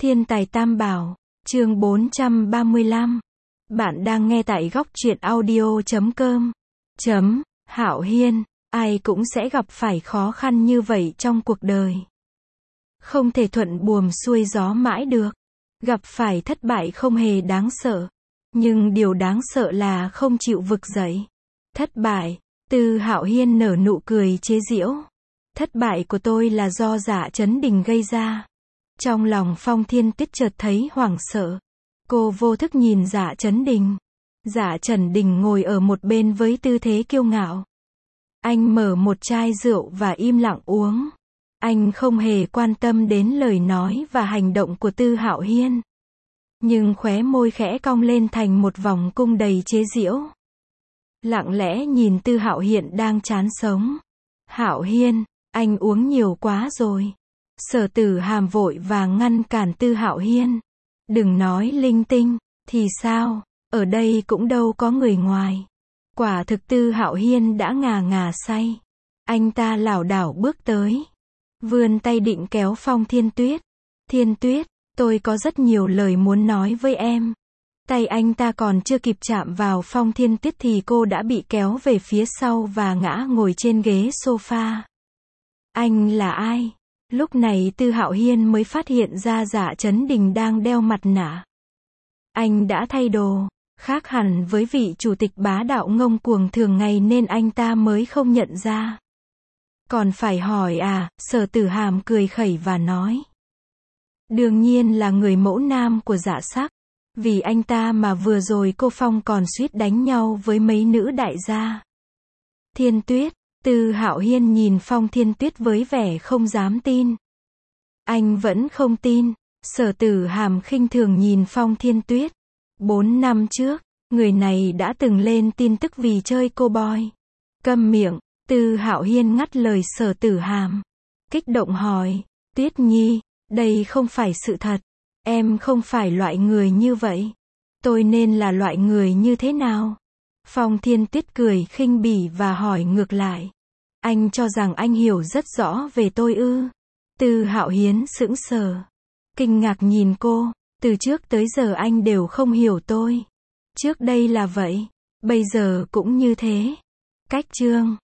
Thiên tài tam bảo, chương 435. Bạn đang nghe tại góc truyện audio.com. Hạo Hiên, ai cũng sẽ gặp phải khó khăn như vậy trong cuộc đời. Không thể thuận buồm xuôi gió mãi được. Gặp phải thất bại không hề đáng sợ. Nhưng điều đáng sợ là không chịu vực dậy. Thất bại, Tư Hạo Hiên nở nụ cười chế giễu. Thất bại của tôi là do Dạ Chấn Đình gây ra. Trong lòng Phong Thiên Tuyết chợt thấy hoảng sợ. Cô vô thức nhìn Dạ Chấn Đình. Dạ Chấn Đình ngồi ở một bên với tư thế kiêu ngạo. Anh mở một chai rượu và im lặng uống. Anh không hề quan tâm đến lời nói và hành động của Tư Hạo Hiên. Nhưng khóe môi khẽ cong lên thành một vòng cung đầy chế giễu. Lặng lẽ nhìn Tư Hạo Hiên đang chán sống. Hạo Hiên, anh uống nhiều quá rồi. Sở Tử Hàm vội vàng ngăn cản Tư Hạo Hiên. Đừng nói linh tinh, thì sao, ở đây cũng đâu có người ngoài. Quả thực Tư Hạo Hiên đã ngà ngà say. Anh ta lảo đảo bước tới. Vươn tay định kéo Phong Thiên Tuyết. Thiên Tuyết, tôi có rất nhiều lời muốn nói với em. Tay anh ta còn chưa kịp chạm vào Phong Thiên Tuyết thì cô đã bị kéo về phía sau và ngã ngồi trên ghế sofa. Anh là ai? Lúc này Tư Hạo Hiên mới phát hiện ra Dạ Chấn Đình đang đeo mặt nạ. Anh đã thay đồ, khác hẳn với vị chủ tịch bá đạo ngông cuồng thường ngày nên anh ta mới không nhận ra. Còn phải hỏi à, Sở Tử Hàm cười khẩy và nói. Đương nhiên là người mẫu nam của Dạ Sắc. Vì anh ta mà vừa rồi cô Phong còn suýt đánh nhau với mấy nữ đại gia. Thiên Tuyết. Tư Hạo Hiên nhìn Phong Thiên Tuyết với vẻ không dám tin. Anh vẫn không tin. Sở Tử Hàm khinh thường nhìn Phong Thiên Tuyết. 4 năm trước, người này đã từng lên tin tức vì chơi cô boy. Câm miệng, Tư Hạo Hiên ngắt lời Sở Tử Hàm. Kích động hỏi, Tuyết Nhi, đây không phải sự thật. Em không phải loại người như vậy. Tôi nên là loại người như thế nào? Phong Thiên Tuyết cười khinh bỉ và hỏi ngược lại. Anh cho rằng anh hiểu rất rõ về tôi ư? Tư Hạo Hiên sững sờ. Kinh ngạc nhìn cô. Từ trước tới giờ anh đều không hiểu tôi. Trước đây là vậy. Bây giờ cũng như thế. Cách chương.